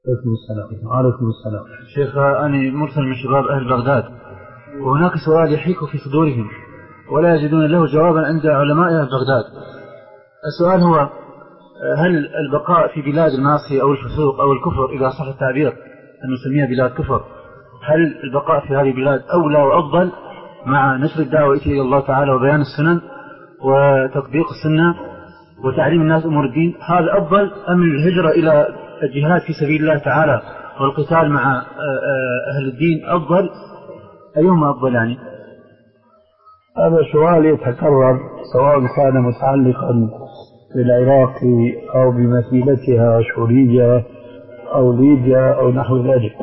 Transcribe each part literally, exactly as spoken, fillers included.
عليكم السلام. وعليكم السلام. شيخ، أنا مرسل من شباب أهل بغداد، وهناك سؤال يحيك في صدورهم ولا يجدون له جوابا عند علماء أهل بغداد. السؤال هو: هل البقاء في بلاد المعصية أو الفسوق أو الكفر، إذا صح التعبير أن نسميها بلاد كفر، هل البقاء في هذه البلاد أولى وأفضل مع نشر الدعوة إلى الله تعالى وبيان السنن وتطبيق السنة وتعليم الناس أمور الدين، هذا أفضل أم الهجرة إلى الجهاد في سبيل الله تعالى والقتال مع أهل الدين أفضل؟ أيهما أفضل يعني؟ هذا سؤال يتكرر سواء كان متعلقا بالعراق أو بمثيلتها سوريا أو ليبيا أو نحو ذلك.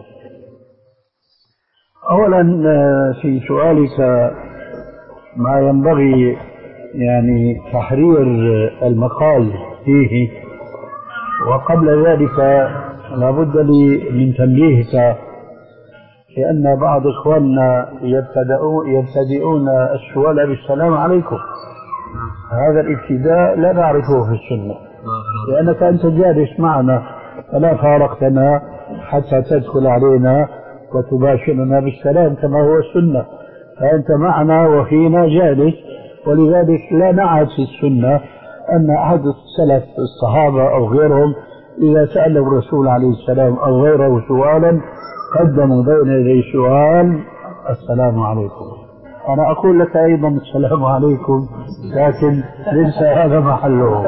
أولا في سؤالك ما ينبغي يعني تحرير المقال فيه، وقبل ذلك لابد لي من تنبيهك لأن بعض إخواننا يبتدئون السؤال بالسلام عليكم. هذا الابتداء لا نعرفه في السنة، لأنك أنت جالس معنا فلا فارقتنا حتى تدخل علينا وتباشرنا بالسلام كما هو السنة، فأنت معنا وفينا جالس، ولذلك لا نعهد في السنة أن أحد السلف الصحابة أو غيرهم إذا سأل الرسول عليه السلام أو غيره سؤالا قدموا بين يدي سؤال السلام عليكم. أنا أقول لك أيضا السلام عليكم، لكن ليس هذا محله.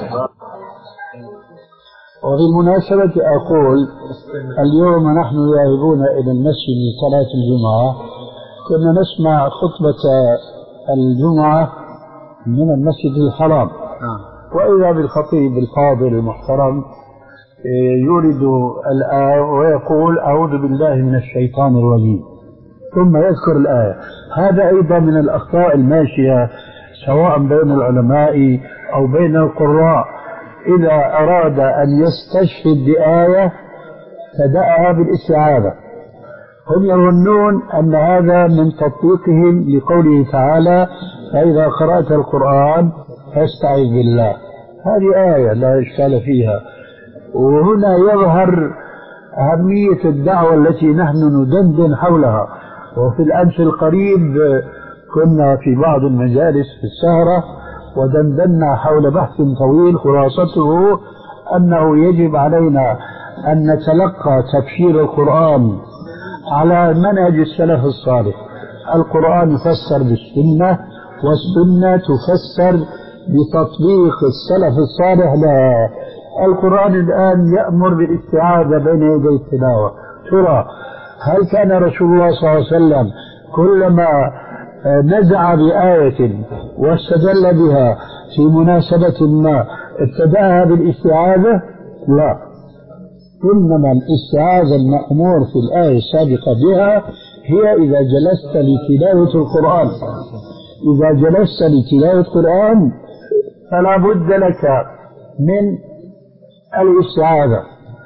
وبالمناسبة أقول اليوم نحن ذاهبون إلى المسجد لصلاة الجمعة، كنا نسمع خطبة الجمعة من المسجد الحرام، وإذا بالخطيب الفاضل المحترم يورد الآية ويقول أعوذ بالله من الشيطان الرجيم ثم يذكر الآية. هذا أيضا من الأخطاء الماشية سواء بين العلماء أو بين القراء، إذا أراد أن يستشهد بآية فدأها بالاستعاذة. هم يظنون أن هذا من تطبيقهم لقوله تعالى فإذا قرأت القرآن فاستعذ بالله. هذه آية لا إشكال فيها، وهنا يظهر أهمية الدعوة التي نحن ندندن حولها. وفي الأمس القريب كنا في بعض المجالس في السهرة ودندنا حول بحث طويل خلاصته أنه يجب علينا أن نتلقى تفسير القرآن على منهج السلف الصالح. القرآن يفسر بالسنة والسنة تفسر بتطبيق السلف الصالح لها. القرآن الآن يأمر بالاستعاذة بين يدي التلاوة. ترى هل كان رسول الله صلى الله عليه وسلم كلما نزع بآية واستدل بها في مناسبة ما ابتدأها بالاستعاذة؟ لا، إنما الاستعاذة المأمور في الآية السابقة بها هي إذا جلست لتلاوة القرآن. إذا جلست لتلاوة القرآن فلا بد لك من الاستعاذة،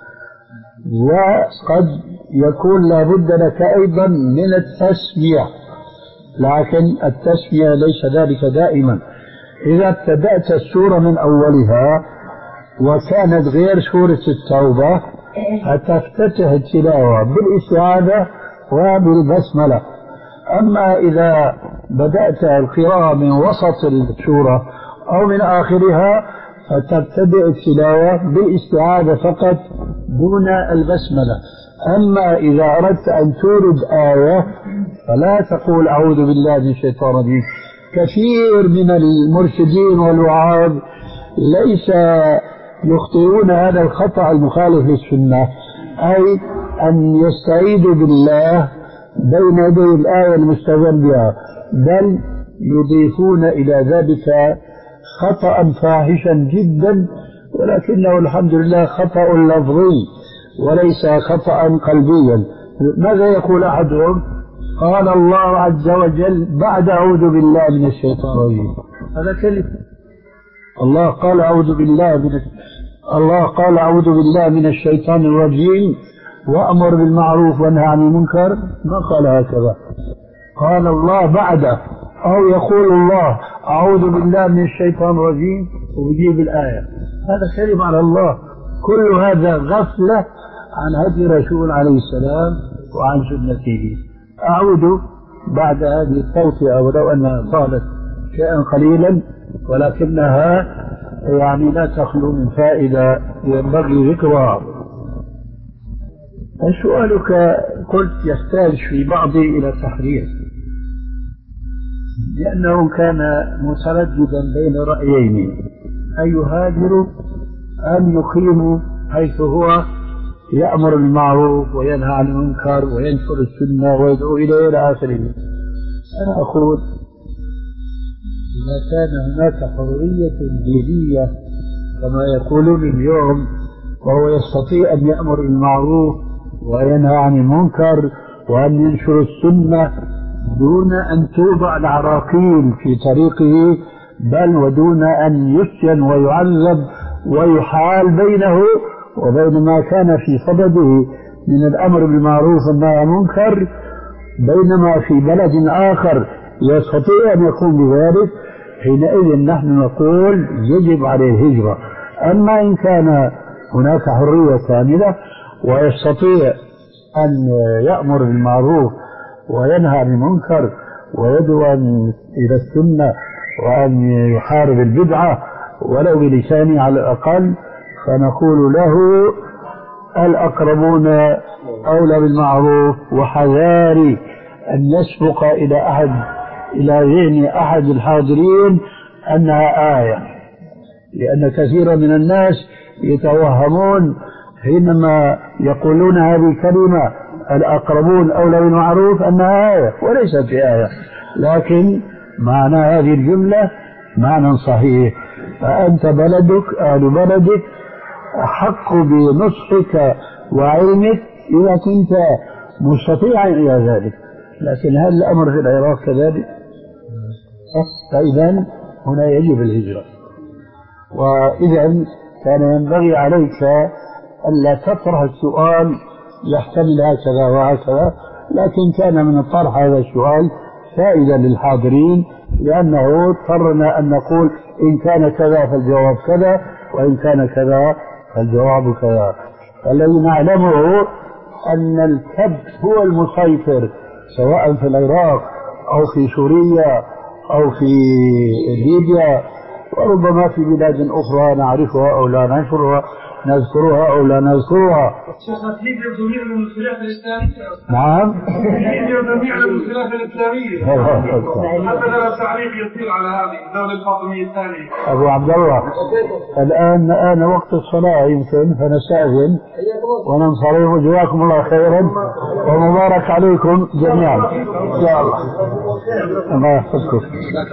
وقد يكون لا بد لك أيضا من التسمية، لكن التسمية ليس ذلك دائما. إذا ابتدأت السورة من أولها وكانت غير سورة التوبة فتفتتح التلاوة بالاستعاذة وبالبسملة. أما إذا بدأت القراءة من وسط السورة أو من آخرها فتبتدئ التلاوة بالاستعاذة فقط دون البسملة. أما إذا أردت أن تورد آية فلا تقول أعوذ بالله من الشيطان الرجيم. كثير من المرشدين والوعاظ ليس يخطئون هذا الخطأ المخالف للسنة، أي أن يستعيذوا بالله بين يدي الآية المستدل بها، بل يضيفون إلى ذلك خطأ فاحشا جدا، ولكنه الحمد لله خطأ لفظي وليس خطأ قلبيا. ماذا يقول أحدهم؟ قال الله عز وجل بعد أعوذ بالله من الشيطان الرجيم. هذا كلمة الله قال أعوذ بالله من الله قال أعوذ بالله من الشيطان الرجيم وأمر بالمعروف وانهى عن المنكر، ما قال هكذا. قال الله بعده، أو يقول الله أعوذ بالله من الشيطان الرجيم ويجيب الآية. هذا كلمة على الله. كل هذا غفلة عن هدي رسول عليه السلام وعن سنته. أعود بعد هذه التوطئة ولو أنها طالت شيئا قليلا ولكنها يعني لا تخلو من فائدة ينبغي ذكرها. سؤالك قلت يحتاج في بعضه إلى تحرير، لأنه كان مترددا بين رأيين: أن يهاجر أم يقيم حيث هو يأمر بالمعروف وينهى عن المنكر وينشر السنة ويدعو إليه إلى آخره. أنا أقول إذا كان هناك حرية دينية كما يقولون اليوم، وهو يستطيع أن يأمر بالمعروف وينهى عن المنكر وأن ينشر السنة دون أن توضع العراقيل في طريقه، بل ودون أن يسجن ويعذب ويحال بينه وبين ما كان في صدده من الأمر بالمعروف والنهي عن المنكر، بينما في بلد آخر يستطيع أن يقوم بذلك، حينئذ نحن نقول يجب عليه الهجرة. أما إن كان هناك حرية كاملة ويستطيع أن يأمر بالمعروف وينهى عن المنكر ويدعو إلى السنة وأن يحارب البدعة ولو بلسانه على الأقل، فنقول له الأقربون أولى بالمعروف، وحذاري أن يسبق إلى أحد إلى ذهن أحد الحاضرين أنها آية، لأن كثيرا من الناس يتوهمون حينما يقولون هذه الكلمة الأقربون أولى بالمعروف أنها آية، وليست آية، لكن معنى هذه الجملة معنى صحيح. فأنت بلدك أهل بلدك أحق بنصحك وعلمك إذا كنت مستطيعا إلى ذلك. لكن هل الأمر في العراق كذلك؟ فإذا هنا يجب الهجرة. وإذا كان ينبغي عليك ألا تطرح السؤال يحتمل هكذا وهكذا، لكن كان من الطرح هذا السؤال فائدة للحاضرين، لأنه اضطرنا أن نقول إن كان كذا فالجواب كذا وإن كان كذا فالجواب كذا. الذي نعلمه أن الكبت هو المسيطر سواء في العراق أو في سوريا أو في ليبيا، وربما في بلاد أخرى نعرفها أو لا نعرفها، نذكرها أو لا نذكرها. شيخنا في ليبيا جميع المنسلات الإسلامية. نعم. ليبيا جميع المنسلات الإسلامية. حتى لا تعليق يصير على هذه الدولة الفاطمية الثانية. أبو عبد الله، الآن آن وقت الصلاة يمكن، فنستأذن وننصرف. جزاكم الله خيرا ومبارك عليكم جميعا. يا الله الله يحفظكم.